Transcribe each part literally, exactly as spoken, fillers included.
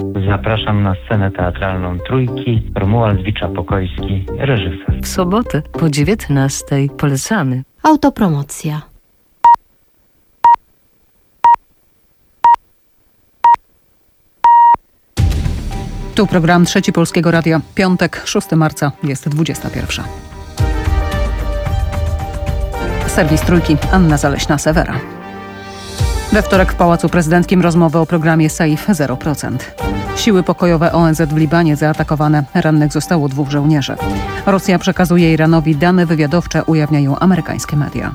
Zapraszam na scenę teatralną Trójki, Romuald Wicza-Pokojski, reżyser. W sobotę po dziewiętnastej polecamy. Autopromocja. Tu program Trzeci Polskiego Radia. Piątek, szóstego marca, jest dwudziesta pierwsza. Serwis Trójki, Anna Zaleśna-Sewera. We wtorek w Pałacu Prezydenckim rozmowy o programie Safe zero procent. Siły pokojowe O N Z w Libanie zaatakowane. Rannych zostało dwóch żołnierzy. Rosja przekazuje Iranowi dane wywiadowcze, ujawniają amerykańskie media.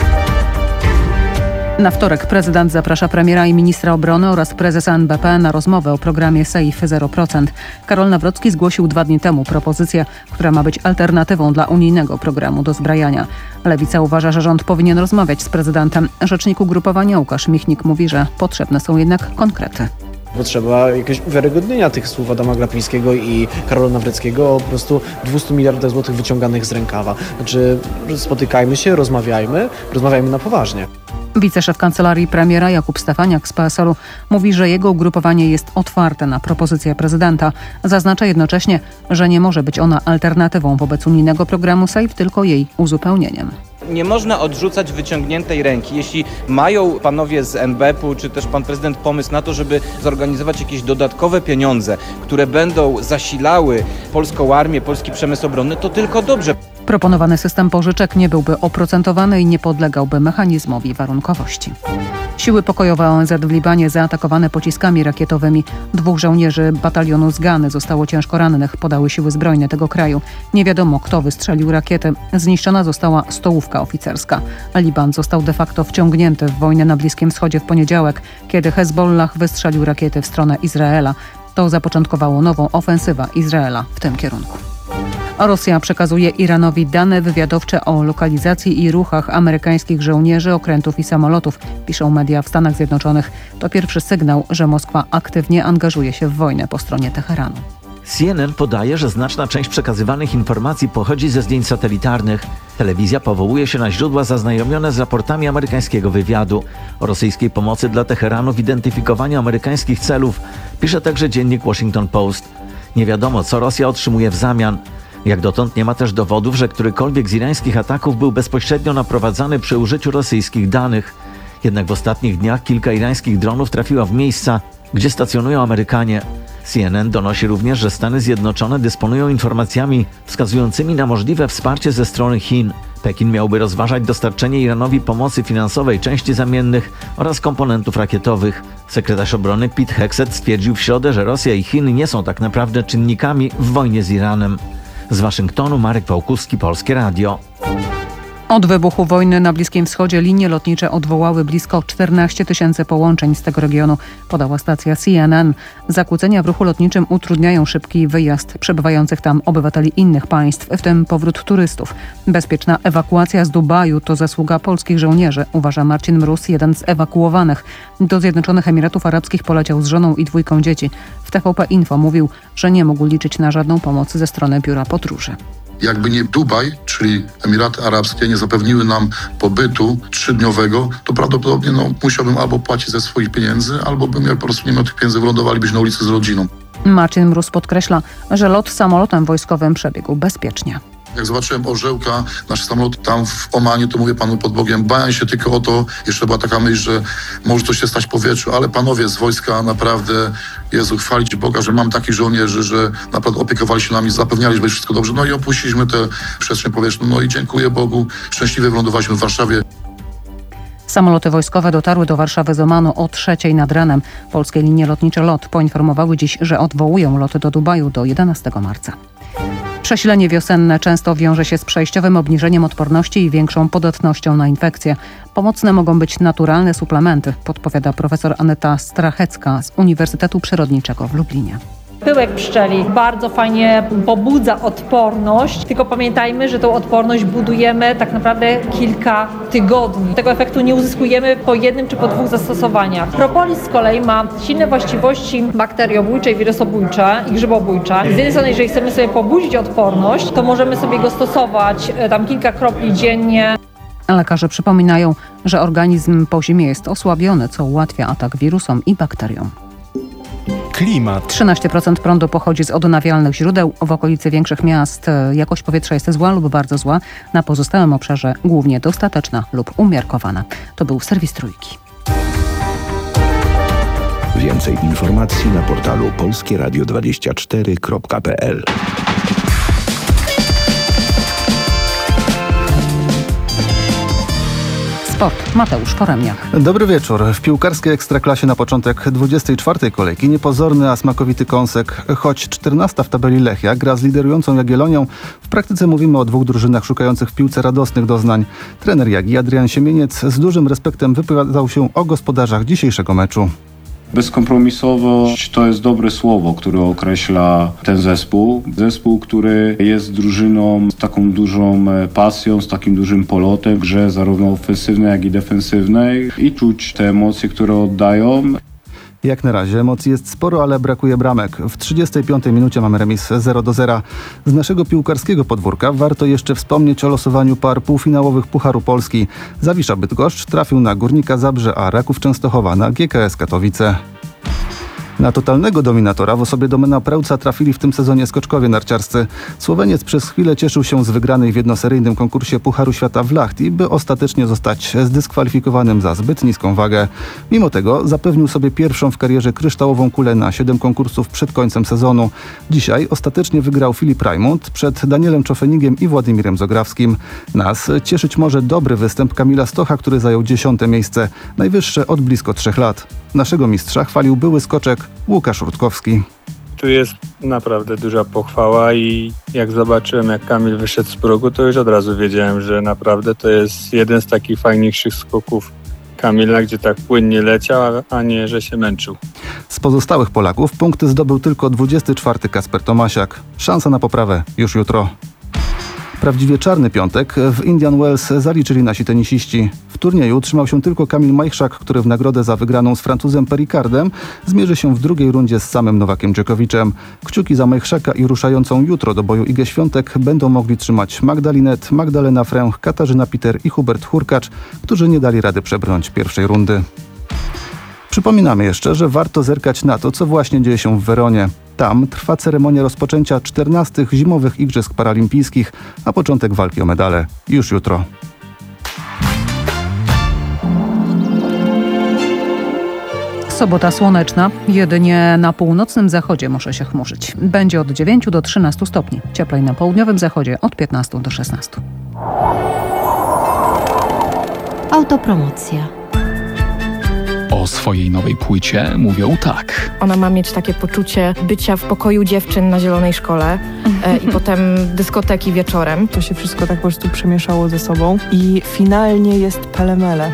Na wtorek prezydent zaprasza premiera i ministra obrony oraz prezesa N B P na rozmowę o programie Safe zero procent. Karol Nawrocki zgłosił dwa dni temu propozycję, która ma być alternatywą dla unijnego programu dozbrajania. Lewica uważa, że rząd powinien rozmawiać z prezydentem. Rzecznik ugrupowania Łukasz Michnik mówi, że potrzebne są jednak konkrety. Potrzeba jakiegoś uwiarygodnienia tych słów Adama Glapińskiego i Karola Nawrockiego o po prostu dwieście miliardów złotych wyciąganych z rękawa. Znaczy spotykajmy się, rozmawiajmy, rozmawiajmy na poważnie. Wiceszef kancelarii premiera Jakub Stefaniak z P S L-u mówi, że jego ugrupowanie jest otwarte na propozycję prezydenta. Zaznacza jednocześnie, że nie może być ona alternatywą wobec unijnego programu Safe, tylko jej uzupełnieniem. Nie można odrzucać wyciągniętej ręki. Jeśli mają panowie z N B P-u czy też pan prezydent pomysł na to, żeby zorganizować jakieś dodatkowe pieniądze, które będą zasilały polską armię, polski przemysł obronny, to tylko dobrze. Proponowany system pożyczek nie byłby oprocentowany i nie podlegałby mechanizmowi warunkowości. Siły pokojowe O N Z w Libanie zaatakowane pociskami rakietowymi. Dwóch żołnierzy batalionu z Gany zostało ciężko rannych, podały siły zbrojne tego kraju. Nie wiadomo, kto wystrzelił rakiety. Zniszczona została stołówka oficerska. Liban został de facto wciągnięty w wojnę na Bliskim Wschodzie w poniedziałek, kiedy Hezbollah wystrzelił rakiety w stronę Izraela. To zapoczątkowało nową ofensywę Izraela w tym kierunku. Rosja przekazuje Iranowi dane wywiadowcze o lokalizacji i ruchach amerykańskich żołnierzy, okrętów i samolotów, piszą media w Stanach Zjednoczonych. To pierwszy sygnał, że Moskwa aktywnie angażuje się w wojnę po stronie Teheranu. C N N podaje, że znaczna część przekazywanych informacji pochodzi ze zdjęć satelitarnych. Telewizja powołuje się na źródła zaznajomione z raportami amerykańskiego wywiadu o rosyjskiej pomocy dla Teheranu w identyfikowaniu amerykańskich celów. Pisze także dziennik Washington Post. Nie wiadomo, co Rosja otrzymuje w zamian. Jak dotąd nie ma też dowodów, że którykolwiek z irańskich ataków był bezpośrednio naprowadzany przy użyciu rosyjskich danych. Jednak w ostatnich dniach kilka irańskich dronów trafiło w miejsca, gdzie stacjonują Amerykanie. C N N donosi również, że Stany Zjednoczone dysponują informacjami wskazującymi na możliwe wsparcie ze strony Chin. Pekin miałby rozważać dostarczenie Iranowi pomocy finansowej, części zamiennych oraz komponentów rakietowych. Sekretarz obrony Pete Hegseth stwierdził w środę, że Rosja i Chiny nie są tak naprawdę czynnikami w wojnie z Iranem. Z Waszyngtonu Marek Pałkuski, Polskie Radio. Od wybuchu wojny na Bliskim Wschodzie linie lotnicze odwołały blisko czternaście tysięcy połączeń z tego regionu, podała stacja C N N. Zakłócenia w ruchu lotniczym utrudniają szybki wyjazd przebywających tam obywateli innych państw, w tym powrót turystów. Bezpieczna ewakuacja z Dubaju to zasługa polskich żołnierzy, uważa Marcin Mróz, jeden z ewakuowanych. Do Zjednoczonych Emiratów Arabskich poleciał z żoną i dwójką dzieci. W T V P Info mówił, że nie mógł liczyć na żadną pomoc ze strony biura podróży. Jakby nie Dubaj, czyli Emiraty Arabskie, nie zapewniły nam pobytu trzydniowego, to prawdopodobnie no, musiałbym albo płacić ze swoich pieniędzy, albo bym ja po prostu nie miał tych pieniędzy, wylądowalibyśmy na ulicy z rodziną. Marcin Mróz podkreśla, że lot samolotem wojskowym przebiegł bezpiecznie. Jak zobaczyłem orzełka, nasz samolot tam w Omanie, to mówię panu pod Bogiem, bałem się tylko o to, jeszcze była taka myśl, że może to się stać w powietrzu, ale panowie z wojska naprawdę, Jezu, chwalić Boga, że mam takich żołnierzy, że naprawdę opiekowali się nami, zapewniali, że będzie wszystko dobrze. No i opuściliśmy tę przestrzeń powietrzną, no i dziękuję Bogu, szczęśliwie wylądowaliśmy w Warszawie. Samoloty wojskowe dotarły do Warszawy z Omanu o trzeciej nad ranem. Polskie linie lotnicze LOT poinformowały dziś, że odwołują loty do Dubaju do jedenastego marca. Przesilenie wiosenne często wiąże się z przejściowym obniżeniem odporności i większą podatnością na infekcje. Pomocne mogą być naturalne suplementy, podpowiada profesor Aneta Strachecka z Uniwersytetu Przyrodniczego w Lublinie. Pyłek pszczeli bardzo fajnie pobudza odporność, tylko pamiętajmy, że tą odporność budujemy tak naprawdę kilka tygodni. Tego efektu nie uzyskujemy po jednym czy po dwóch zastosowaniach. Propolis z kolei ma silne właściwości bakteriobójcze i wirusobójcze i grzybobójcze. Z jednej strony, jeżeli chcemy sobie pobudzić odporność, to możemy sobie go stosować tam kilka kropli dziennie. Lekarze przypominają, że organizm po zimie jest osłabiony, co ułatwia atak wirusom i bakteriom. klimat. trzynaście procent prądu pochodzi z odnawialnych źródeł. W okolicy większych miast jakość powietrza jest zła lub bardzo zła. Na pozostałym obszarze głównie dostateczna lub umiarkowana. To był serwis Trójki. Więcej informacji na portalu polskie radio dwadzieścia cztery kropka p l. Sport. Mateusz Foremniak. Dobry wieczór. W piłkarskiej Ekstraklasie na początek dwudziestej czwartej kolejki niepozorny, a smakowity kąsek. Choć czternasta w tabeli Lechia gra z liderującą Jagiellonią, w praktyce mówimy o dwóch drużynach szukających w piłce radosnych doznań. Trener Jagi Adrian Siemieniec z dużym respektem wypowiadał się o gospodarzach dzisiejszego meczu. Bezkompromisowość to jest dobre słowo, które określa ten zespół. Zespół, który jest drużyną z taką dużą pasją, z takim dużym polotem w grze zarówno ofensywnej, jak i defensywnej i czuć te emocje, które oddają. Jak na razie emocji jest sporo, ale brakuje bramek. W trzydziestej piątej minucie mamy remis zero do zera. Z naszego piłkarskiego podwórka warto jeszcze wspomnieć o losowaniu par półfinałowych Pucharu Polski. Zawisza Bydgoszcz trafił na Górnika Zabrze, a Raków Częstochowa na G K S Katowice. Na totalnego dominatora w osobie Domena Prełca trafili w tym sezonie skoczkowie narciarscy. Słoweniec przez chwilę cieszył się z wygranej w jednoseryjnym konkursie Pucharu Świata w Lahti, by ostatecznie zostać zdyskwalifikowanym za zbyt niską wagę. Mimo tego zapewnił sobie pierwszą w karierze kryształową kulę na siedem konkursów przed końcem sezonu. Dzisiaj ostatecznie wygrał Filip Rajmund przed Danielem Czofenigiem i Władimirem Zograwskim. Nas cieszyć może dobry występ Kamila Stocha, który zajął dziesiąte miejsce, najwyższe od blisko trzech lat. Naszego mistrza chwalił były skoczek Łukasz Rutkowski. Tu jest naprawdę duża pochwała i jak zobaczyłem, jak Kamil wyszedł z progu, to już od razu wiedziałem, że naprawdę to jest jeden z takich fajniejszych skoków Kamila, gdzie tak płynnie leciał, a nie, że się męczył. Z pozostałych Polaków punkty zdobył tylko dwudziesty czwarty Kasper Tomasiak. Szansa na poprawę już jutro. Prawdziwie czarny piątek w Indian Wells zaliczyli nasi tenisiści. W turnieju trzymał się tylko Kamil Majchrzak, który w nagrodę za wygraną z Francuzem Pericardem zmierzy się w drugiej rundzie z samym Nowakiem Dżokowiczem. Kciuki za Majchrzaka i ruszającą jutro do boju Igę Świątek będą mogli trzymać Magdalinet, Magdalena Fręch, Katarzyna Piter i Hubert Hurkacz, którzy nie dali rady przebrnąć pierwszej rundy. Przypominamy jeszcze, że warto zerkać na to, co właśnie dzieje się w Weronie. Tam trwa ceremonia rozpoczęcia czternastych Zimowych Igrzysk Paralimpijskich, a początek walki o medale już jutro. Sobota słoneczna, jedynie na północnym zachodzie może się chmurzyć. Będzie od dziewięciu do trzynastu stopni, cieplej na południowym zachodzie od piętnastu do szesnastu. Autopromocja. O swojej nowej płycie mówią tak. Ona ma mieć takie poczucie bycia w pokoju dziewczyn na zielonej szkole e, i potem dyskoteki wieczorem. To się wszystko tak po prostu przemieszało ze sobą i finalnie jest pelemele.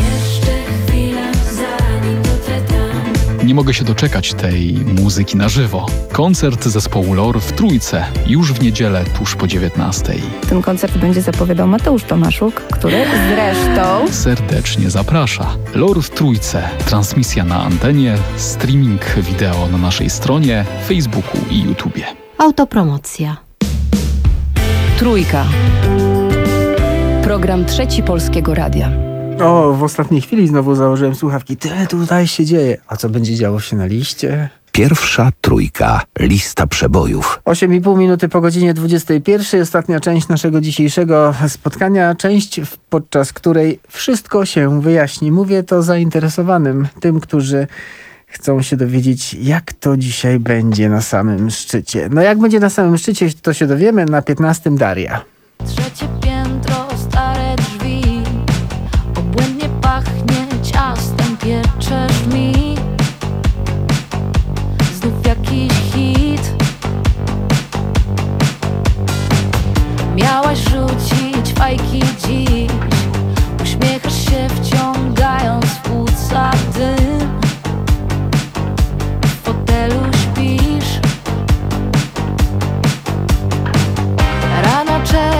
Nie mogę się doczekać tej muzyki na żywo. Koncert zespołu Lor w Trójce już w niedzielę tuż po dziewiętnastej. Ten koncert będzie zapowiadał Mateusz Tomaszuk, który zresztą serdecznie zaprasza. Lor w Trójce. Transmisja na antenie, streaming wideo na naszej stronie, Facebooku i YouTubie. Autopromocja. Trójka. Program Trzeci Polskiego Radia. O, w ostatniej chwili znowu założyłem słuchawki. Tyle tutaj się dzieje. A co będzie działo się na liście? Pierwsza trójka. Lista przebojów. osiem i pół minuty po godzinie dwudziestej pierwszej. Ostatnia część naszego dzisiejszego spotkania. Część, podczas której wszystko się wyjaśni. Mówię to zainteresowanym, tym, którzy chcą się dowiedzieć, jak to dzisiaj będzie na samym szczycie. No jak będzie na samym szczycie, to się dowiemy na piętnastym Daria. Trzecie piętro, stare drzwi. Obłędnie pachnie ciastem, pieczesz mi. Znów jakiś hit. Miałaś rzucić fajki dziś. Uśmiechasz się, wciągając w płuca dym. W fotelu śpisz. Rano czerwone.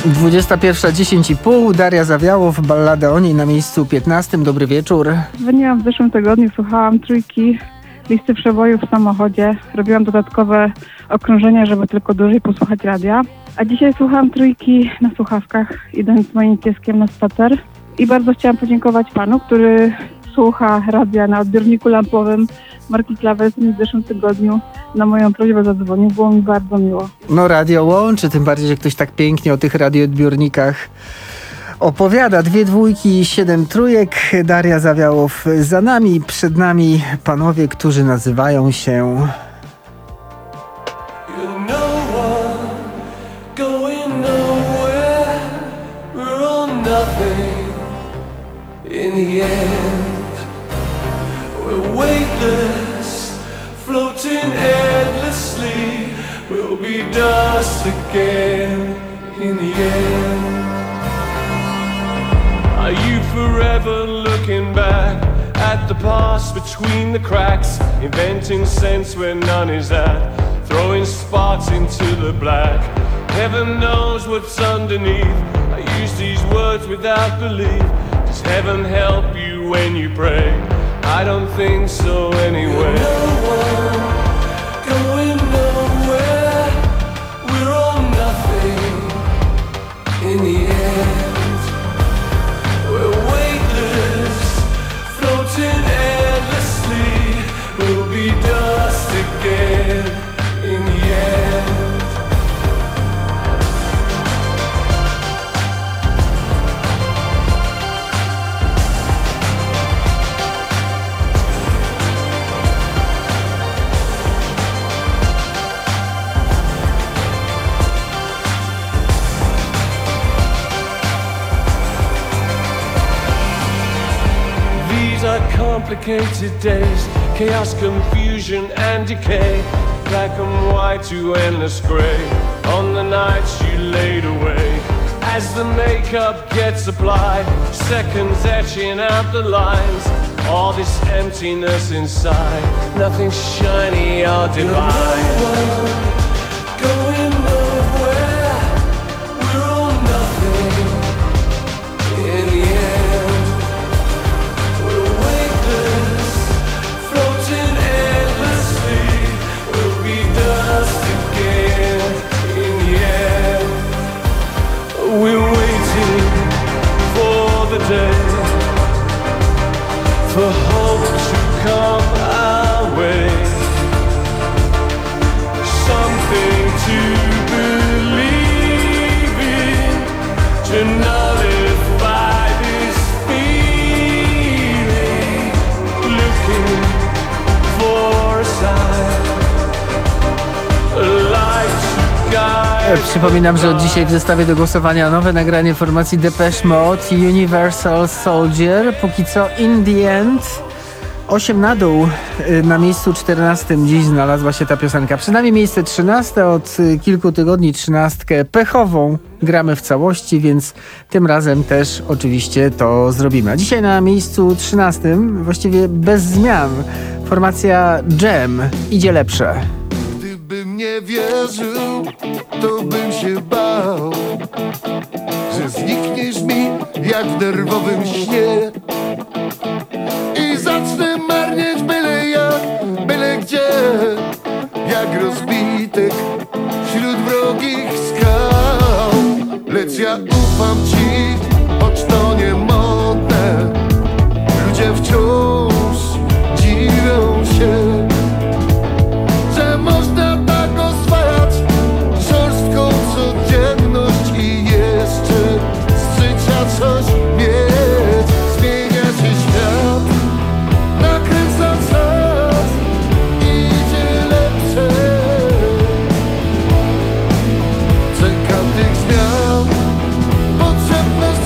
dwudziesta pierwsza dziesięć i pół. Daria Zawiałow, ballada o niej na miejscu piętnastym. Dobry wieczór. Dzwoniłam w zeszłym tygodniu, słuchałam trójki, listy przebojów w samochodzie. Robiłam dodatkowe okrążenia, żeby tylko dłużej posłuchać radia. A dzisiaj słuchałam trójki na słuchawkach, idąc z moim pieskiem na spacer. I bardzo chciałam podziękować panu, który słucha radia na odbiorniku lampowym marki Klawes. W zeszłym tygodniu na moją prośbę zadzwonił. Było mi bardzo miło. No radio łączy, tym bardziej, że ktoś tak pięknie o tych radioodbiornikach opowiada. Dwie dwójki, siedem trójek. Daria Zawiałow za nami. Przed nami panowie, którzy nazywają się... In the end, we're weightless, floating endlessly. We'll be dust again in the end. Are you forever looking back at the past between the cracks, inventing sense where none is at, throwing sparks into the black? Heaven knows what's underneath. I use these words without belief. Does heaven help you when you pray? I don't think so anyway. No one going nowhere. We're all nothing in the end. We're weightless, floating endlessly. We'll be dust again in the end. Complicated days, chaos, confusion and decay, black and white to endless grey, on the nights you laid away. As the makeup gets applied, seconds etching out the lines, all this emptiness inside, nothing shiny or divine. Going nowhere, we're all nothing in the end. We're waiting for the day, for hope to come our way, something to believe in, to nullify this feeling, looking for a sign, a light to guide. Przypominam, że od dzisiaj w zestawie do głosowania nowe nagranie formacji Depeche Mode, Universal Soldier. Póki co In The End. Osiem na dół. Na miejscu czternastym dziś znalazła się ta piosenka. Przynajmniej miejsce trzynaste. Od kilku tygodni trzynastkę pechową gramy w całości, więc tym razem też oczywiście to zrobimy. A dzisiaj na miejscu trzynastym, właściwie bez zmian, formacja Jam. Idzie lepsze. Gdybym nie wierzył, to bym się bał, że znikniesz mi jak w nerwowym śnie i zacznę marnieć byle jak, byle gdzie, jak rozbitek wśród wrogich skał. Lecz ja ufam ci, choć to nie modne, ludzie wciąż dziwią się, że można tak oswajać szorstką codzienność i jeszcze z życia coś mieć. Zmienia się świat, nakręca czas, idzie lepsze. Czekam tych zmian, potrzebne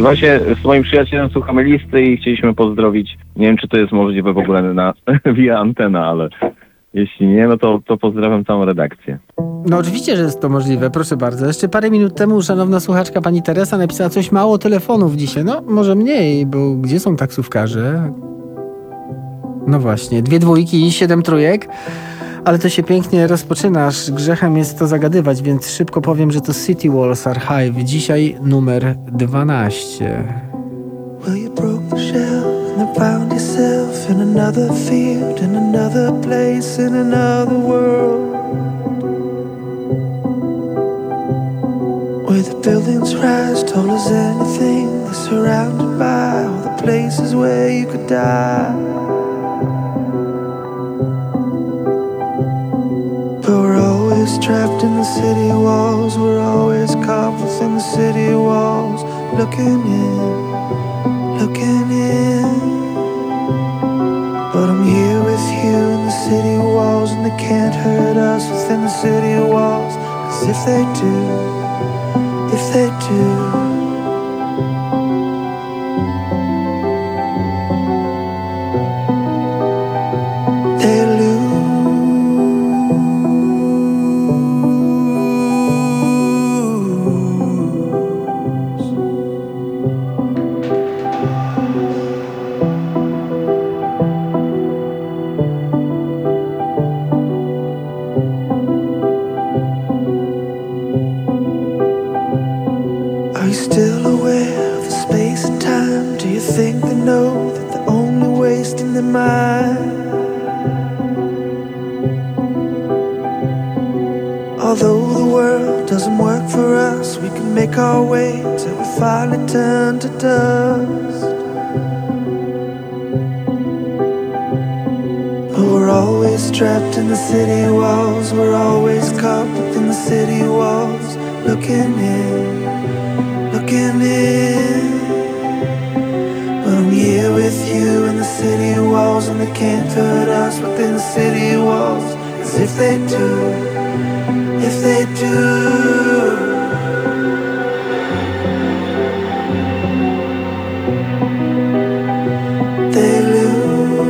Właśnie z moim przyjacielem słuchamy listy i chcieliśmy pozdrowić. Nie wiem, czy to jest możliwe w ogóle na via antena, ale jeśli nie, no to, to pozdrawiam całą redakcję. No oczywiście, że jest to możliwe, proszę bardzo. Jeszcze parę minut temu szanowna słuchaczka pani Teresa napisała coś mało telefonów dzisiaj. No może mniej, bo gdzie są taksówkarze? No właśnie, dwie dwójki i siedem trójek. Ale to się pięknie rozpoczynasz. Grzechem jest to zagadywać, więc szybko powiem, że to City Walls Archive. Dzisiaj numer dwanaście. Well, you broke the shell and then found yourself in another field, in another place, in another world, where the buildings rise tall as anything. They're surrounded by all the places where you could die. But we're always trapped in the city walls. We're always caught within the city walls, looking in, looking in. But I'm here with you in the city walls, and they can't hurt us within the city walls. 'Cause if they do, if they do, they lose. Are you still aware of the space and time? Do you think they know that they're only wasting their mind? Although the world doesn't work for us, we can make our way till we finally turn to dust. But we're always trapped in the city walls. We're always caught within the city walls, looking in, looking in. But I'm here with you in the city walls, and they can't hurt us within the city walls. 'Cause if they do, if they do, they lose.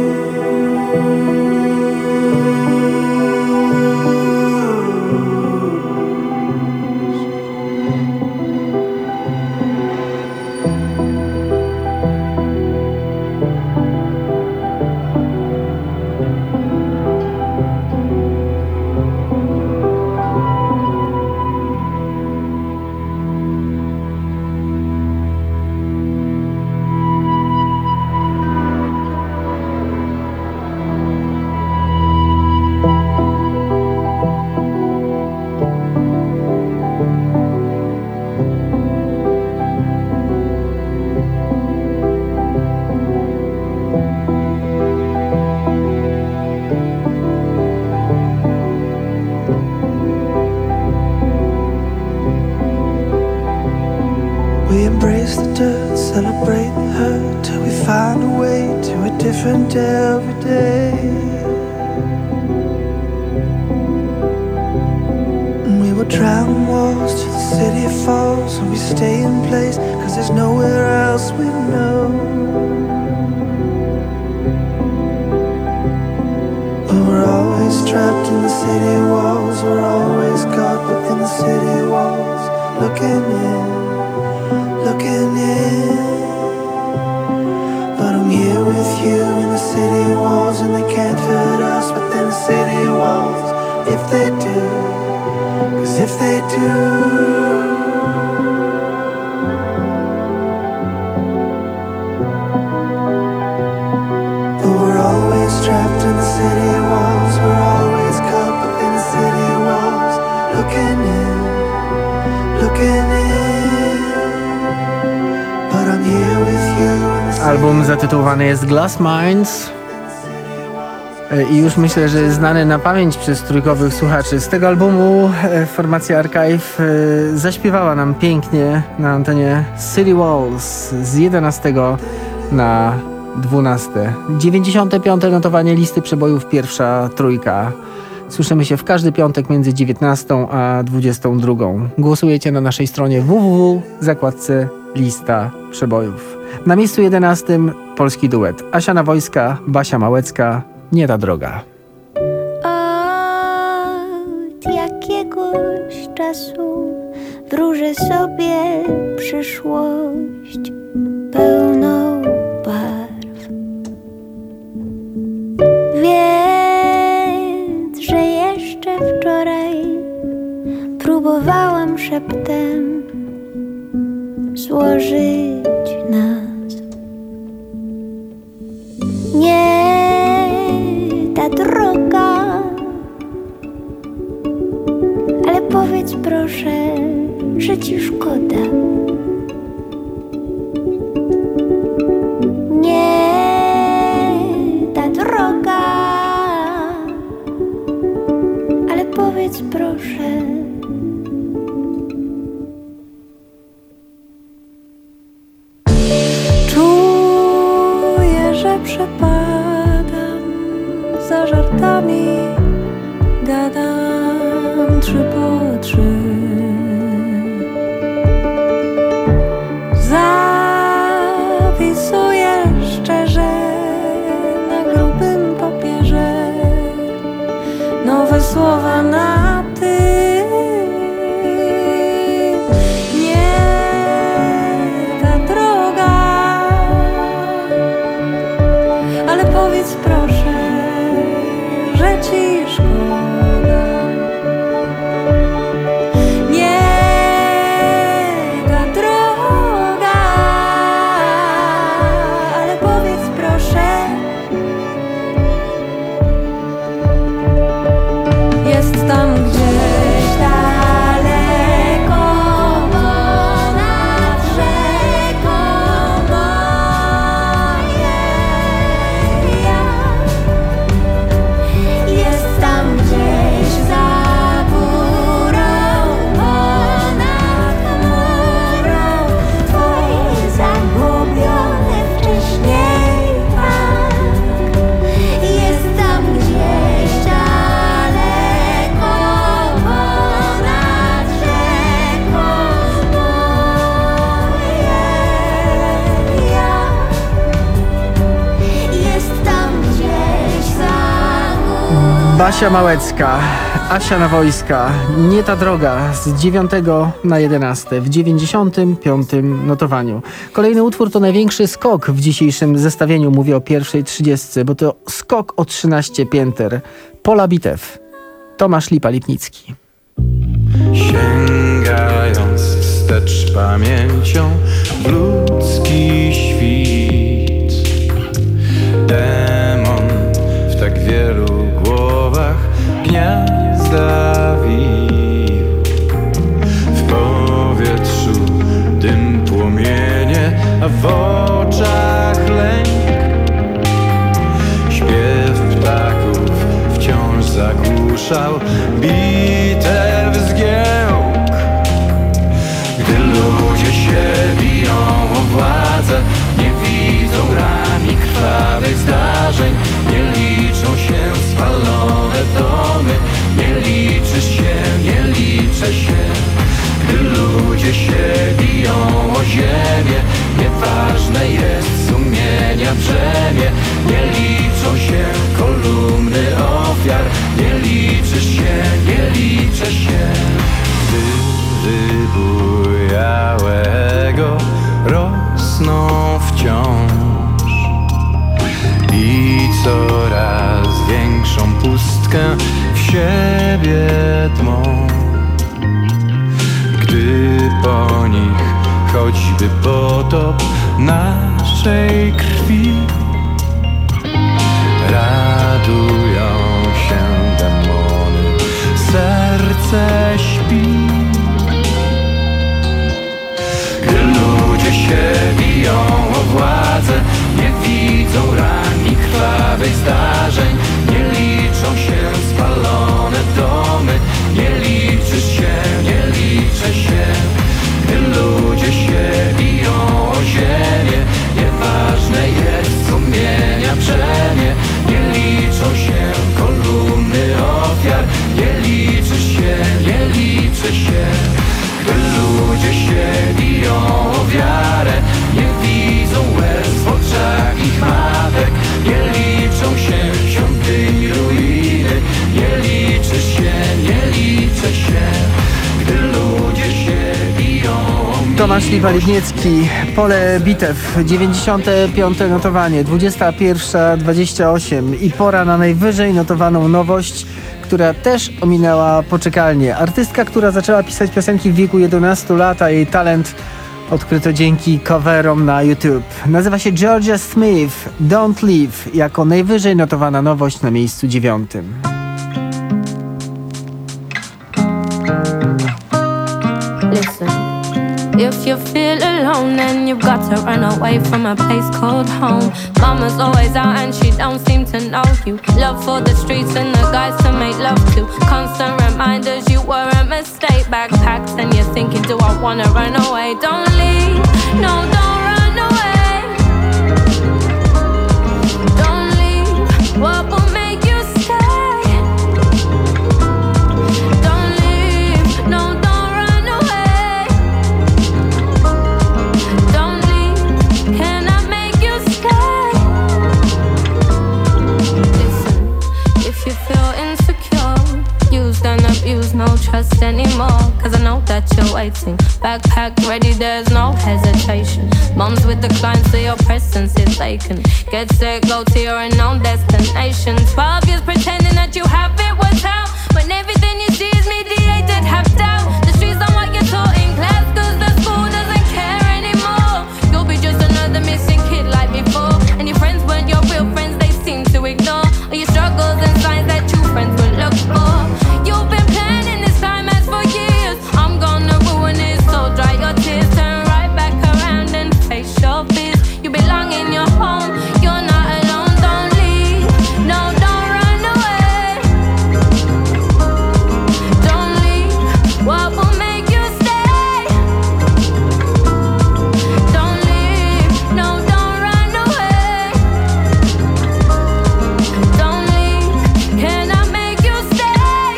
We embrace the dirt, celebrate the hurt, till we find a way to a different every day. And we will drown walls till the city falls, and we stay in place, 'cause there's nowhere else we know. But we're always trapped in the city walls. We're always caught within the city walls, looking in, looking in. But I'm here with you in the city walls, and they can't hurt us within the city walls. If they do, 'cause if they do, but we're always trapped in the city walls. We're always caught within the city walls, looking in, looking in. But I'm here with you in the city. Album zatytułowany jest Glass Minds i już myślę, że jest znany na pamięć przez trójkowych słuchaczy. Z tego albumu formacja Archive zaśpiewała nam pięknie na antenie City Walls z jedenastego na dwunaste. dziewięćdziesiąte piąte notowanie listy przebojów, pierwsza trójka. Słyszymy się w każdy piątek między dziewiętnastą a dwudziestą drugą. Głosujecie na naszej stronie w w w kropka zakładce lista przebojów. Na miejscu jedenastym polski duet Asia Nawojska, Basia Małecka, Nie ta droga. Od jakiegoś czasu wróżę sobie przyszłość pełną barw. Wiedz, że jeszcze wczoraj próbowałam szeptem złożyć nas. Nie ta droga, ale powiedz proszę, że ci szkoda. Nie ta droga, ale powiedz proszę. Czuję, że przepadam za żartami, gadam trzy po trzy. Zapisuję szczerze na grubym papierze nowe słowa na ty. Nie ta droga, ale powiedz proszę, że ci szkoda. Nie ta droga, ale powiedz proszę. Jest tam gdzieś daleko ponad rzeką moje ja. Jest tam gdzieś za górą ponad chmurą twoje zagubione wcześniej tak. Jest tam gdzieś daleko ponad rzeką moje ja. Jest tam gdzieś za górą. Basia Małecka, Asia Nawojska, Nie ta droga z dziewiątego na jedenaste w dziewięćdziesiątym piątym notowaniu. Kolejny utwór to największy skok w dzisiejszym zestawieniu. Mówię o pierwszej trzydziestce, bo to skok o trzynaście pięter. Pola Bitew, Tomasz Lipa-Lipnicki. Sięgając wstecz pamięcią w ludzki świt, demon w tak wielu głowach gniazda wił. W powietrzu dym płomienie, a w oczach lęk. Śpiew ptaków wciąż zagłuszał bitew zgiełk. Gdy ludzie się biją o władzę, nie widzą ran i krwawych zdarzeń. Nie liczą się spalone domy, nie liczy się, nie liczę się. Gdy ludzie się biją o ziemię, nieważne jest sumienia brzemię. Nie liczą się kolumny ofiar, nie liczy się, nie liczę się. Gdy wybujałego rosną wciąż i coraz większą pustkę w siebie tmą. Gdy po nich choćby potop naszej krwi, radują się demony, serce śpi. Gdy ludzie się biją o władzę, nie widzą ran i krwawych zdarzeń. Nie liczą się spalone domy, nie liczy się, nie liczę się. Gdy ludzie się biją o ziemię, nieważne jest sumienia brzemię. Nie liczą się kolumny ofiar, nie liczy się, nie liczy się. Gdy ludzie się biją o wiarę, Tomasz Liwa-Libniecki, Pole Bitew, dziewięćdziesiąte piąte notowanie, dwudziesta pierwsza dwadzieścia osiem i pora na najwyżej notowaną nowość, która też ominęła poczekalnię. Artystka, która zaczęła pisać piosenki w wieku jedenastu lat, a jej talent odkryto dzięki coverom na YouTube. Nazywa się Georgia Smith, Don't Leave, jako najwyżej notowana nowość na miejscu dziewiątym. Listen, if you feel alone then you've got to run away from a place called home. Mama's always out and she don't seem to know you. Love for the streets and the guys to make love to. Constant reminders you were a mistake. Backpacks and you're thinking, do I wanna run away? Don't leave, no, don't run away. Don't leave, what will make you stay? Don't leave, no, don't. Use no trust anymore, cause I know that you're waiting. Backpack ready, there's no hesitation. Mom's with the clients, so your presence is vacant. Get set, go to your unknown destination. Twelve years pretending that you have it worked out, when everything you see is mediated, have doubt. The streets don't want you taught in class, cause the school doesn't care anymore. You'll be just another missing kid like before, and your friends weren't your real friends, they seem to ignore all your struggles and signs that true friends will look for. You've been planning this climax for years. I'm gonna ruin it, so dry your tears. Turn right back around and face your fears. You belong in your home, you're not alone. Don't leave, no, don't run away. Don't leave, what will make you stay? Don't leave, no, don't run away. Don't leave, can I make you stay?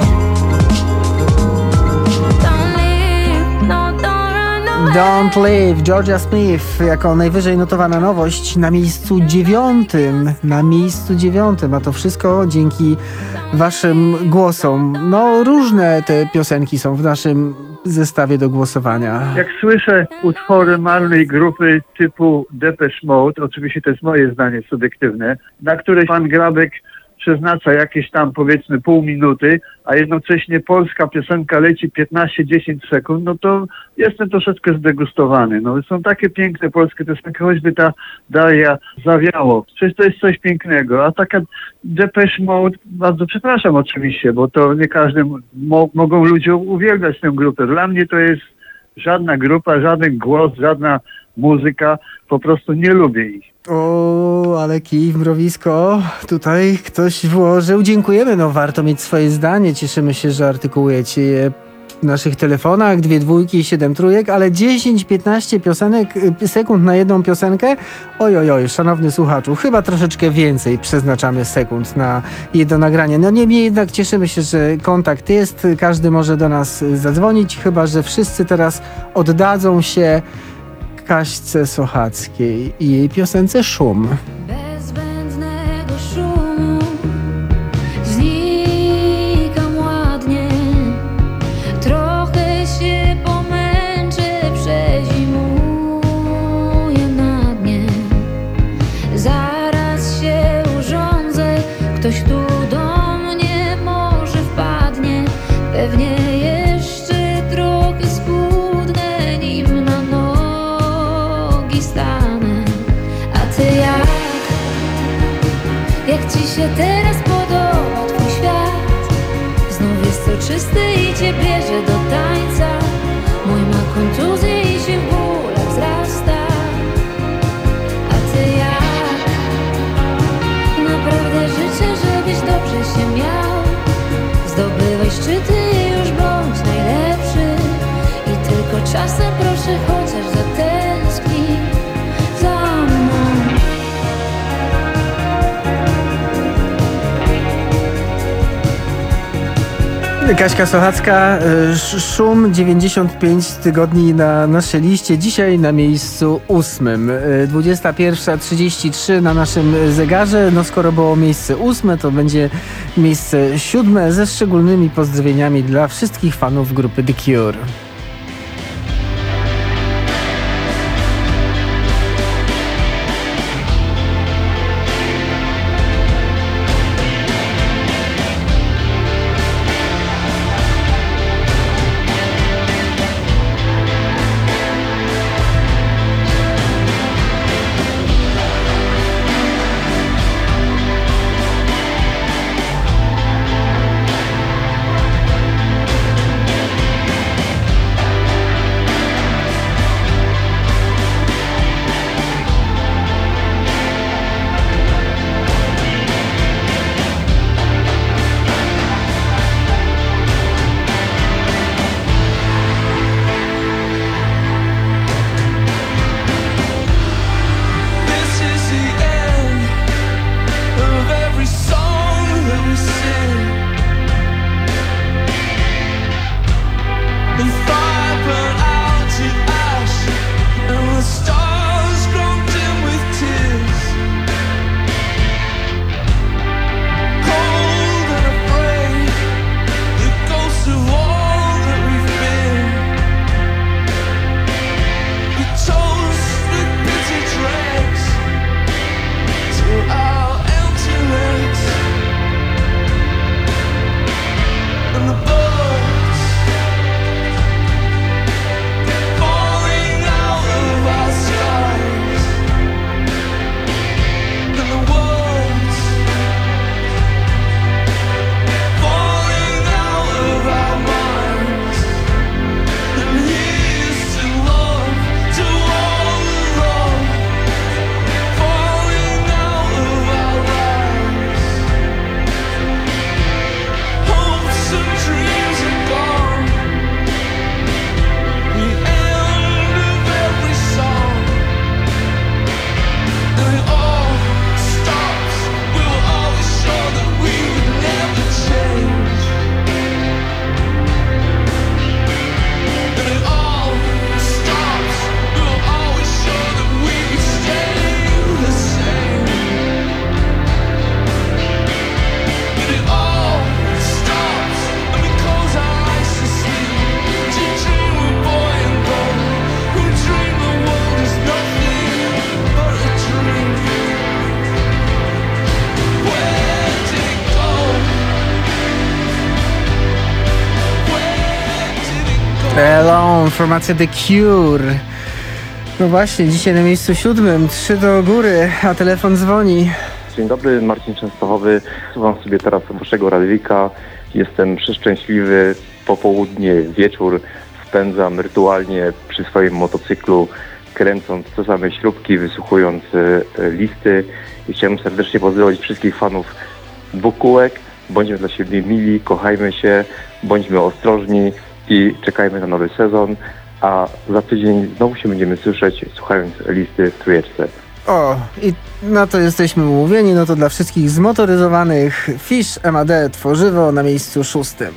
Don't Leave, Georgia Smith jako najwyżej notowana nowość na miejscu dziewiątym. Na miejscu dziewiątym, a to wszystko dzięki waszym głosom. No różne te piosenki są w naszym zestawie do głosowania. Jak słyszę utwory marnej grupy typu Depeche Mode, oczywiście to jest moje zdanie subiektywne, na które pan Grabek przeznacza jakieś tam powiedzmy pół minuty, a jednocześnie polska piosenka leci piętnaście dziesięć sekund, no to jestem troszeczkę zdegustowany. No są takie piękne polskie piosenki, choćby ta Daria Zawiało. Przecież to jest coś pięknego, a taka Depeche Mode, bardzo przepraszam oczywiście, bo to nie każdy mo- mogą ludzie uwielbiać tę grupę. Dla mnie to jest żadna grupa, żaden głos, żadna muzyka, po prostu nie lubię ich. O, ale kij w mrowisko tutaj ktoś włożył. Dziękujemy, no warto mieć swoje zdanie. Cieszymy się, że artykułujecie je w naszych telefonach, dwie dwójki i siedem trójek, ale dziesięć piętnaście piosenek, sekund na jedną piosenkę? Oj, oj, oj, szanowny słuchaczu, chyba troszeczkę więcej przeznaczamy sekund na jedno nagranie. No niemniej jednak cieszymy się, że kontakt jest, każdy może do nas zadzwonić, chyba że wszyscy teraz oddadzą się Kaśce Sochackiej i jej piosence Szum. Bez zbędnego szumu znikam ładnie. Trochę się pomęczę, przezimuję na dnie. Zaraz się urządzę, ktoś tu do mnie może wpadnie. Pewnie jeszcze trochę schudnę, nim na nogi stanę. A ty jak? Jak ci się teraz podoba twój świat? Znów jest soczysty i cię bierze do tańca. Mój ma kontuzję i się w bólach wzrasta. A ty jak? Naprawdę życzę, żebyś dobrze się miał. Zdobywaj szczyty i już bądź najlepszy. I tylko czasem proszę chociaż zatęsknij za mną. Kaśka Sochacka, Szum, dziewięćdziesiąt pięć tygodni na naszej liście. Dzisiaj na miejscu ósmym. dwudziesta pierwsza trzydzieści trzy na naszym zegarze. No skoro było miejsce ósme, to będzie miejsce siódme ze szczególnymi pozdrowieniami dla wszystkich fanów grupy The Cure. Alone, formacja The Cure. No właśnie, dzisiaj na miejscu siódmym, trzy do góry, a telefon dzwoni. Dzień dobry, Marcin Częstochowy. Słucham sobie teraz waszego Radwika. Jestem przeszczęśliwy. Popołudnie, wieczór spędzam rytualnie przy swoim motocyklu, kręcąc te same śrubki, wysłuchując e, listy. I chciałem serdecznie pozdrowić wszystkich fanów dwóch kółek. Bądźmy dla siebie mili, kochajmy się, bądźmy ostrożni i czekajmy na nowy sezon. A za tydzień znowu się będziemy słyszeć, słuchając listy w trójeczce. O, i na to jesteśmy umówieni, no to dla wszystkich zmotoryzowanych Fish, M A D, Tworzywo na miejscu szóstym.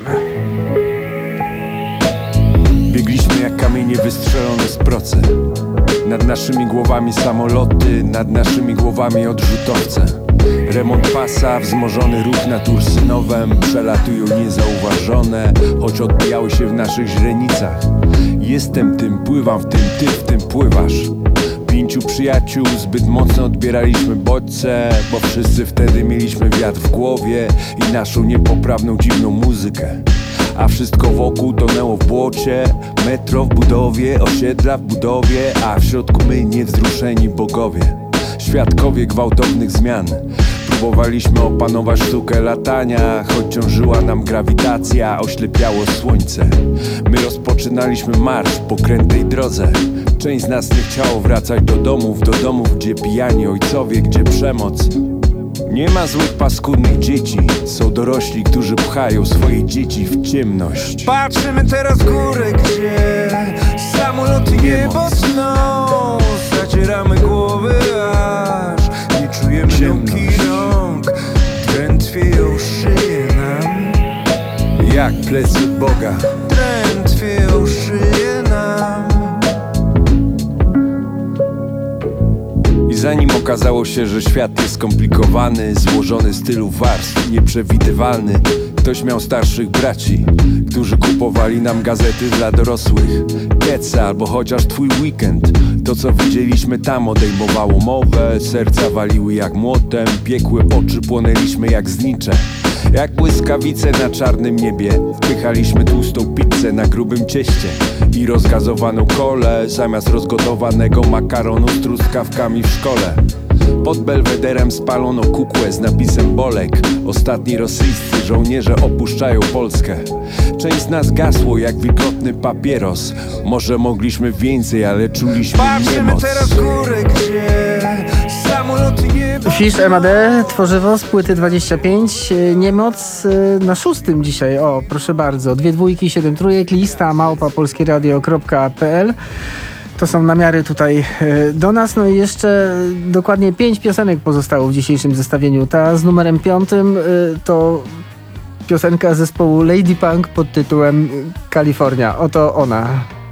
Biegliśmy jak kamienie wystrzelone z procy. Nad naszymi głowami samoloty, nad naszymi głowami odrzutowce. Remont pasa, wzmożony ruch nad Ursynowem przelatują niezauważone, choć odbijały się w naszych źrenicach. Jestem tym, pływam w tym, ty w tym pływasz. Pięciu przyjaciół, zbyt mocno odbieraliśmy bodźce, bo wszyscy wtedy mieliśmy wiatr w głowie i naszą niepoprawną, dziwną muzykę. A wszystko wokół tonęło w błocie, metro w budowie, osiedla w budowie, a w środku my niewzruszeni bogowie, świadkowie gwałtownych zmian. Próbowaliśmy opanować sztukę latania, choć ciążyła nam grawitacja, oślepiało słońce. My rozpoczynaliśmy marsz po krętej drodze. Część z nas nie chciało wracać do domów, do domów, gdzie pijani ojcowie, gdzie przemoc. Nie ma złych, paskudnych dzieci, są dorośli, którzy pchają swoje dzieci w ciemność. Patrzymy teraz w górę, gdzie samoloty niebo sną. Zacieramy głowy, aż nie czujemy miękki rąk. Drętwieją szyje nam jak plecy Boga. Drętwieją szyje nam. I zanim okazało się, że świat jest skomplikowany, złożony z tylu warstw, nieprzewidywalny, ktoś miał starszych braci, którzy kupowali nam gazety dla dorosłych, Getsa albo chociaż Twój weekend. To co widzieliśmy tam odejmowało mowę, serca waliły jak młotem, piekły oczy, płonęliśmy jak znicze. Jak błyskawice na czarnym niebie, wpychaliśmy tłustą pizzę na grubym cieście i rozgazowaną kolę zamiast rozgotowanego makaronu z truskawkami w szkole. Pod Belwederem spalono kukłę z napisem Bolek. Ostatni rosyjscy żołnierze opuszczają Polskę. Część z nas gasło jak wilgotny papieros. Może mogliśmy więcej, ale czuliśmy Patrzymy niemoc. teraz w górę, gdzie samoloty niebo. Fish, M A D, Tworzywo z płyty dwadzieścia pięć, Niemoc na szóstym dzisiaj. O, proszę bardzo, dwie dwójki, siedem trójek, lista małpa polskieradio kropka p l. To są namiary tutaj do nas. No i jeszcze dokładnie pięć piosenek pozostało w dzisiejszym zestawieniu. Ta z numerem piątym to piosenka zespołu Lady Punk pod tytułem Kalifornia. Oto ona.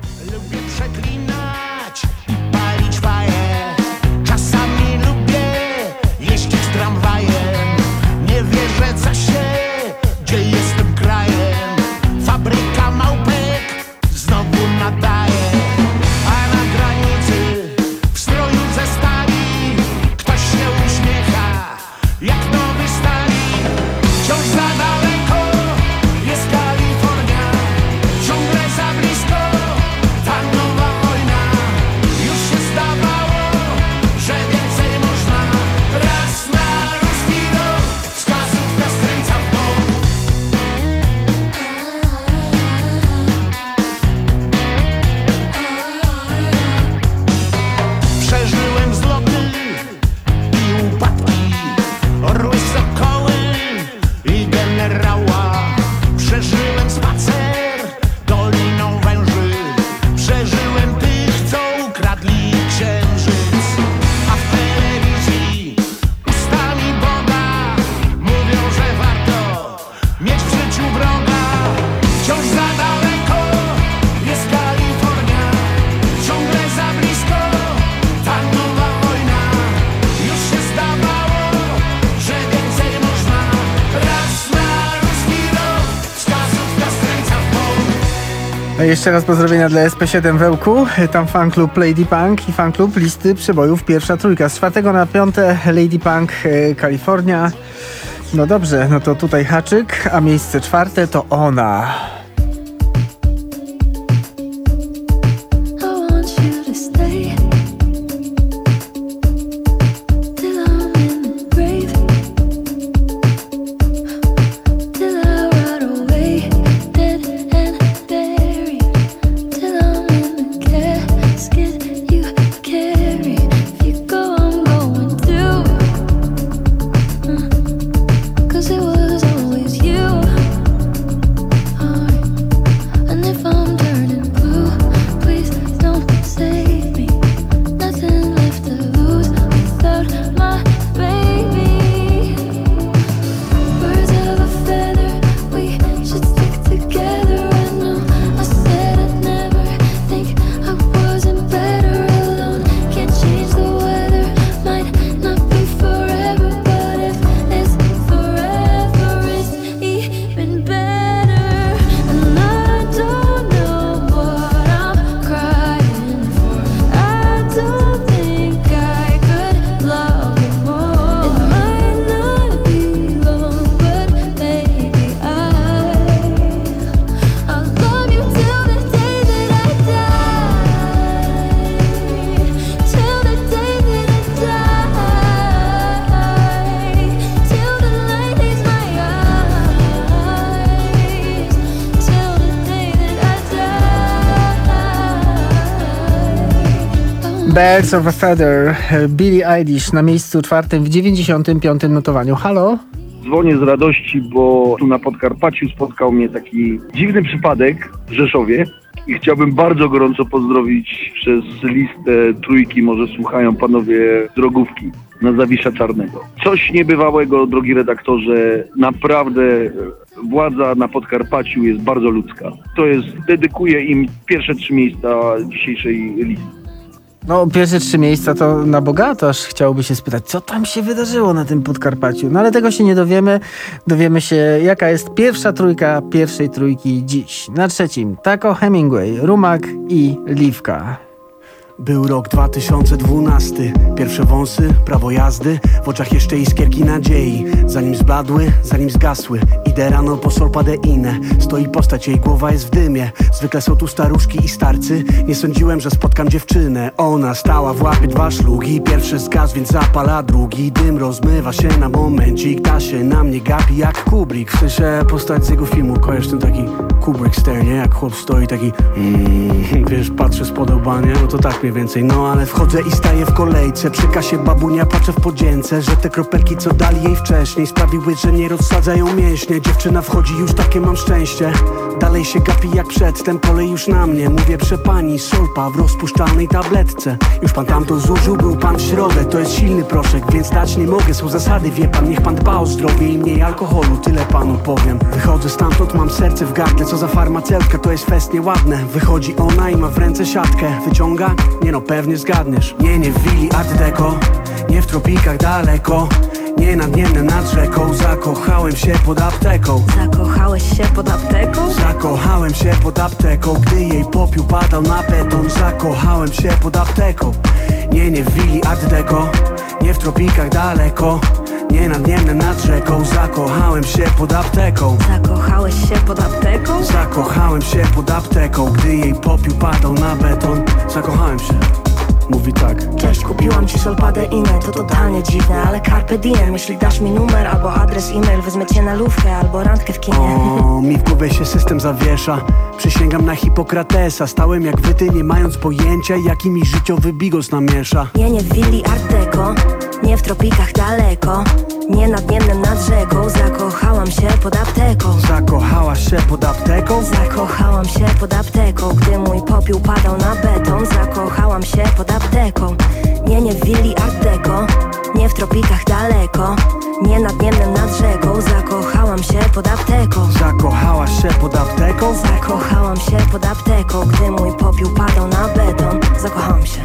Jeszcze raz pozdrowienia dla S P siedem w Ełku, tam fanklub Lady Punk i fanklub listy przebojów pierwsza trójka. Z czwartego na piąte Lady Punk, Kalifornia. No dobrze, no to tutaj haczyk, a miejsce czwarte to ona. Birds of a Feather, Billie Eilish na miejscu czwartym w dziewięćdziesiątym piątym notowaniu. Halo? Dzwonię z radości, bo tu na Podkarpaciu spotkał mnie taki dziwny przypadek w Rzeszowie i chciałbym bardzo gorąco pozdrowić przez listę trójki, może słuchają panowie z Drogówki na Zawisza Czarnego. Coś niebywałego, drogi redaktorze, naprawdę władza na Podkarpaciu jest bardzo ludzka. To jest, dedykuję im pierwsze trzy miejsca dzisiejszej listy. No, pierwsze trzy miejsca to na bogato, aż chciałoby się spytać, co tam się wydarzyło na tym Podkarpaciu. No ale tego się nie dowiemy. Dowiemy się, jaka jest pierwsza trójka pierwszej trójki dziś. Na trzecim Taco Hemingway, Rumak i Liwka. Był rok dwa tysiące dwunasty, pierwsze wąsy, prawo jazdy, w oczach jeszcze iskierki nadziei. Zanim zbladły, zanim zgasły, idę rano po solpadeinę. Stoi postać, jej głowa jest w dymie. Zwykle są tu staruszki i starcy. Nie sądziłem, że spotkam dziewczynę. Ona stała w łapie dwa szlugi. Pierwszy zgasł, więc zapala drugi. Dym rozmywa się na momencik. Ta się na mnie gapi jak Kubrick. W sensie postać z jego filmu, kojarz ten taki Kubrick stare, nie? Jak chłop stoi taki mm, wiesz, patrzy z podobania, no to tak mniej więcej. No ale wchodzę i staję w kolejce. Przy kasie babunia patrzę w podzięce, że te kropelki, co dali jej wcześniej, sprawiły, że nie rozsadzają mięśnie. Dziewczyna wchodzi, już takie mam szczęście. Dalej się gapi jak przedtem, kolej już na mnie. Mówię, prze pani, solpa w rozpuszczalnej tabletce. Już pan tamto zużył, był pan w środę. To jest silny proszek, więc dać nie mogę. Są zasady, wie pan, niech pan dba o zdrowie i mniej alkoholu, tyle panu powiem. Wychodzę stamtąd, mam serce w gardle. Co za farmaceutka, to jest fest nieładne. Wychodzi ona i ma w ręce siatkę. Wyciąga? Nie no, pewnie zgadniesz. Nie, nie w willi art deco, nie w tropikach daleko, nie nad Niemnem, nad rzeką. Zakochałem się pod apteką. Zakochałeś się pod apteką? Zakochałem się pod apteką, gdy jej popiół padał na beton. Zakochałem się pod apteką. Nie, nie w willi art deco, nie w tropikach daleko, nie nad Niemnem, nad rzeką. Zakochałem się pod apteką. Zakochałeś się pod apteką? Zakochałem się pod apteką, gdy jej popiół padał na beton. Zakochałem się. Mówi tak. Cześć, kupiłam ci solpadeinę, to totalnie dziwne, ale carpe diem. Jeśli dasz mi numer albo adres e-mail, wezmę cię na lówkę albo randkę w kinie. O, mi w głowie się system zawiesza. Przysięgam na Hipokratesa. Stałem jak wyty, nie mając pojęcia, jaki mi życiowy bigos namiesza. Nie, nie w willi art deco, nie w tropikach daleko, nie nad Niemnem, nad rzeką. Zakochałam się pod apteką. Zakochałaś się pod apteką? Zakochałam się pod apteką, gdy mój popiół padał na beton. Zakochałam się pod apteką. Nie, nie w willi art deco, nie w tropikach daleko, nie nad Niemnem, nad rzeką. Zakochałam się pod apteką. Zakochałaś się pod apteką? Zakochałam się pod apteką, gdy mój popiół padał na beton. Zakochałam się.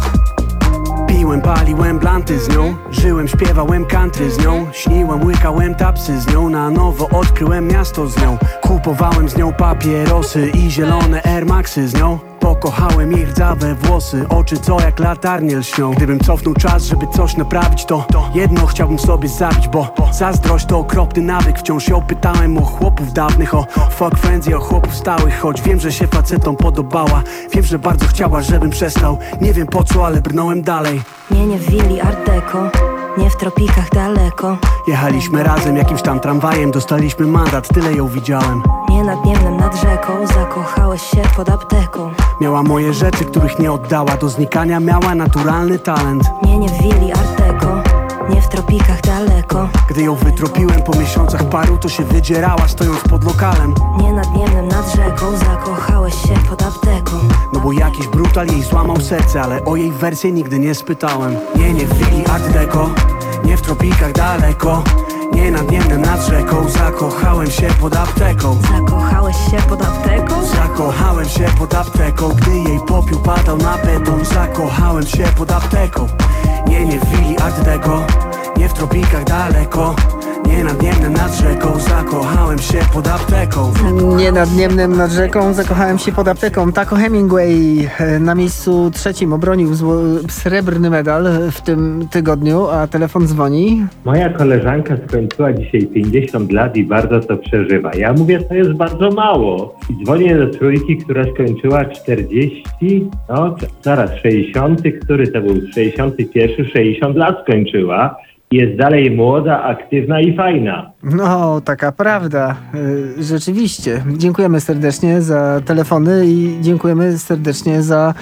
Piłem, paliłem blanty z nią, żyłem, śpiewałem country z nią, śniłem, łykałem tapsy z nią, na nowo odkryłem miasto z nią. Kupowałem z nią papierosy i zielone Air Maxy z nią. Pokochałem jej rdzawe włosy, oczy co jak latarnie lśnią. Gdybym cofnął czas, żeby coś naprawić, to jedno chciałbym sobie zabić, bo zazdrość to okropny nawyk. Wciąż ją pytałem o chłopów dawnych, o fuck friends i o chłopów stałych. Choć wiem, że się facetom podobała, wiem, że bardzo chciała, żebym przestał. Nie wiem po co, ale brnąłem dalej. Nie, nie w willi art deco, nie w tropikach daleko. Jechaliśmy razem jakimś tam tramwajem, dostaliśmy mandat, tyle ją widziałem. Nie nad Niemnem, nad rzeką, zakochałeś się pod apteką. Miała moje rzeczy, których nie oddała, do znikania miała naturalny talent. Nie, nie w willi art deco, nie w tropikach daleko. Gdy ją wytropiłem po miesiącach paru, to się wydzierała, stojąc pod lokalem. Nie nad Niemnem, nad rzeką, zakochałeś się pod apteką. No bo jakiś brutal jej złamał serce, ale o jej wersję nigdy nie spytałem. Nie, nie w willi art deco, nie w tropikach daleko, nie nad Niemnem, nad rzeką. Zakochałem się pod apteką. Zakochałeś się pod apteką? Zakochałem się pod apteką, gdy jej popiół padał na beton. Zakochałem się pod apteką. Nie, nie w willi art deco, nie w tropikach daleko, nie nad Niemnem, nad rzeką. Zakochałem się pod apteką. Nie nad Niemnem, nad rzeką. Zakochałem się pod apteką. Taco Hemingway na miejscu trzecim obronił zło- srebrny medal w tym tygodniu, a telefon dzwoni. Moja koleżanka skończyła dzisiaj pięćdziesiąt lat i bardzo to przeżywa. Ja mówię, to jest bardzo mało. I dzwonię do trójki, która skończyła czterdzieści, no zaraz sześćdziesiąty, który to był sześćdziesiąty pierwszy, sześćdziesiąt lat skończyła. Jest dalej młoda, aktywna i fajna. No, taka prawda. Yy, rzeczywiście. Dziękujemy serdecznie za telefony i dziękujemy serdecznie za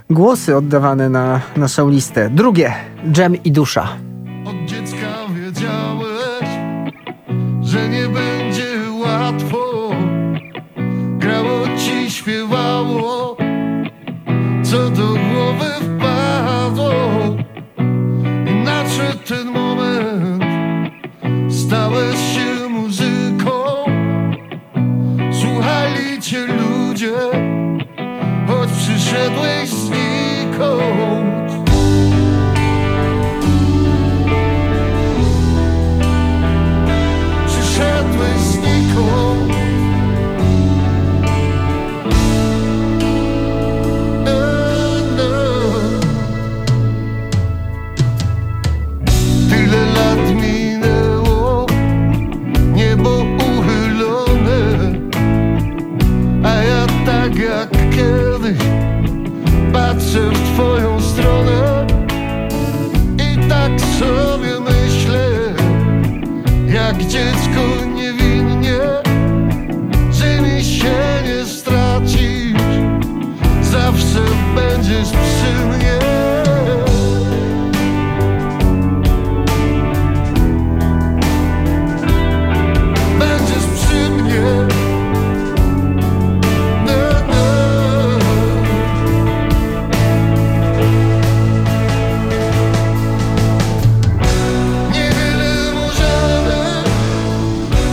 głosy oddawane na naszą listę. Drugie, Dżem i Dusza. Od dziecka wiedziałeś, że nie będzie łatwo. Grało ci, śpiewało, co do głowy wpadło. I nadszedł ten moment, stałeś się muzyką. Słuchali cię ludzie, choć przyszedłeś znikąd. Przyszedłeś znikąd. Tyle lat minęło, niebo uchylone, a ja tak jak kiedyś patrzę w twoją stronę i tak sobie myślę, jak dziecko niewinnie, że mi się nie stracisz, zawsze będziesz przy mnie. Będziesz przy mnie. Niewiele możemy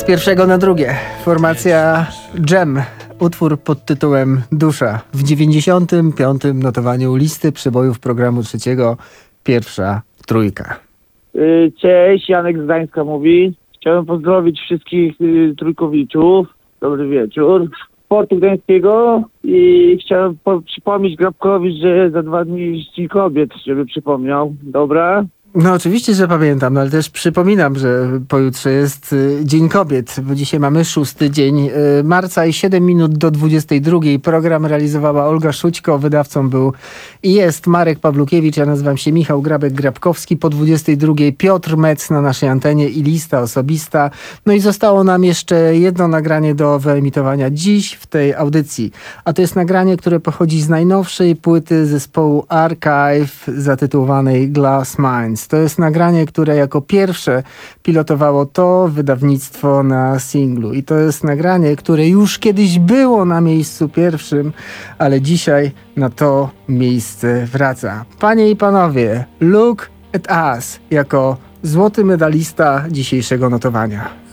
Z pierwszego na drugie. Formacja Dżem. Utwór pod tytułem Dusza. W dziewięćdziesiątym piątym notowaniu listy przebojów programu trzeciego. Pierwsza trójka. Cześć, Janek z Gdańska mówi. Chciałem pozdrowić wszystkich y, trójkowiczów. Dobry wieczór. Portu Gdańskiego i chciałem po- przypomnieć Grabkowi, że za dwa dni jest Dzień Kobiet, żeby przypomniał. Dobra? No oczywiście, że pamiętam, no ale też przypominam, że pojutrze jest y, Dzień Kobiet, bo dzisiaj mamy szósty dzień y, marca i siedem minut do dwudziestej drugiej. Program realizowała Olga Szućko, wydawcą był i jest Marek Pawlukiewicz, ja nazywam się Michał Grabek-Grabkowski. Po dwudziestej drugiej Piotr Metz na naszej antenie i lista osobista. No i zostało nam jeszcze jedno nagranie do wyemitowania dziś w tej audycji. A to jest nagranie, które pochodzi z najnowszej płyty zespołu Archive zatytułowanej Glass Minds. To jest nagranie, które jako pierwsze pilotowało to wydawnictwo na singlu. I to jest nagranie, które już kiedyś było na miejscu pierwszym, ale dzisiaj na to miejsce wraca. Panie i panowie, Look at Us jako złoty medalista dzisiejszego notowania.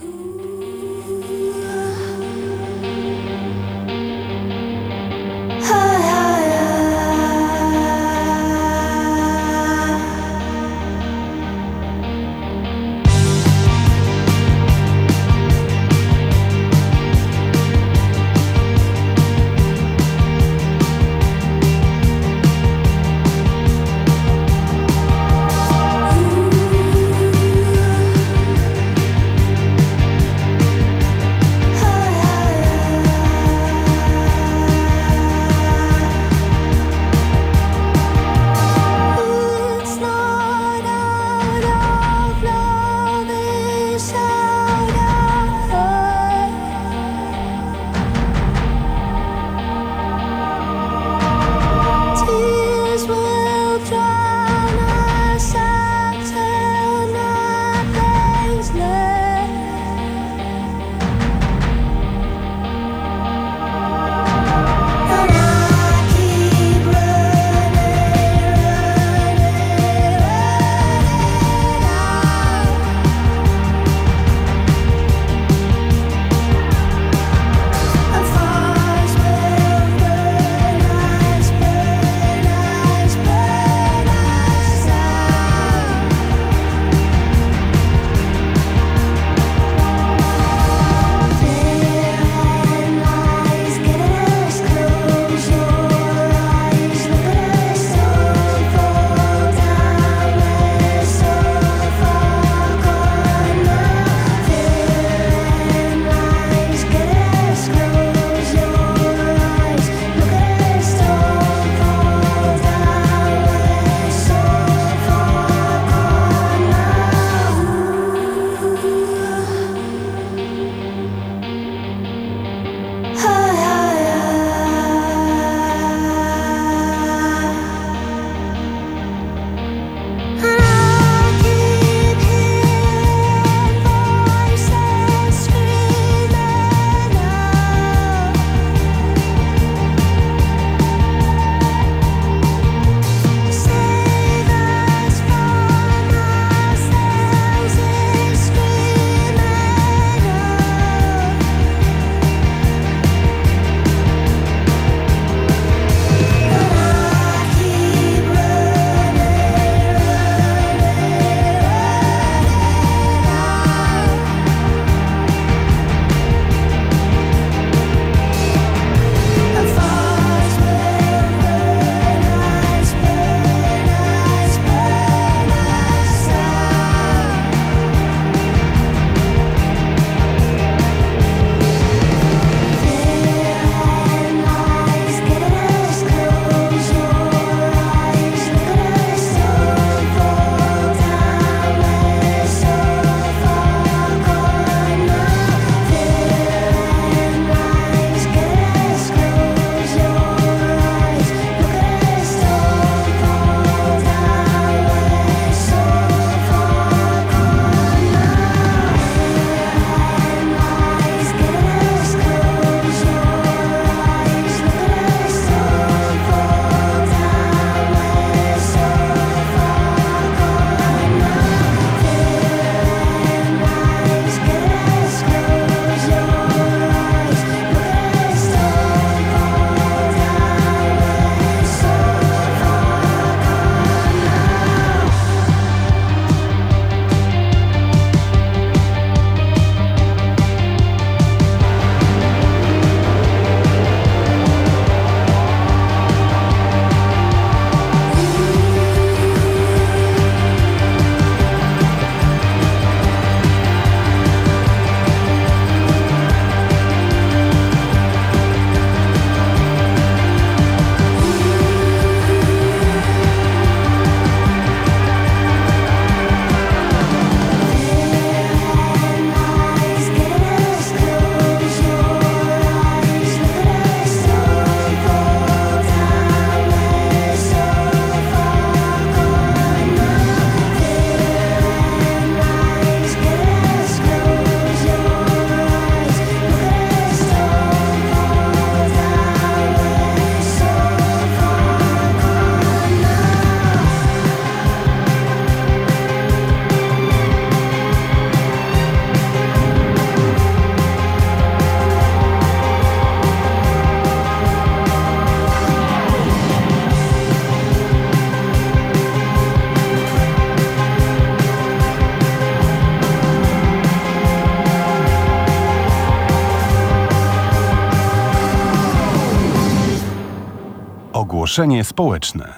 Ogłoszenie społeczne.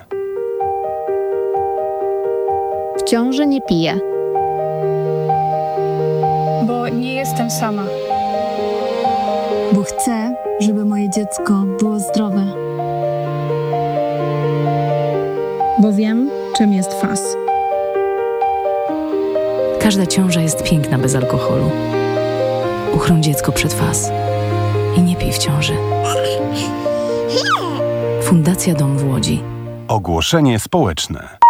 W ciąży nie piję. Bo nie jestem sama. Bo chcę, żeby moje dziecko było zdrowe. Bo wiem, czym jest F A S. Każda ciąża jest piękna bez alkoholu. Uchroń dziecko przed F A S. I nie pij w ciąży. Fundacja Dom w Łodzi. Ogłoszenie społeczne.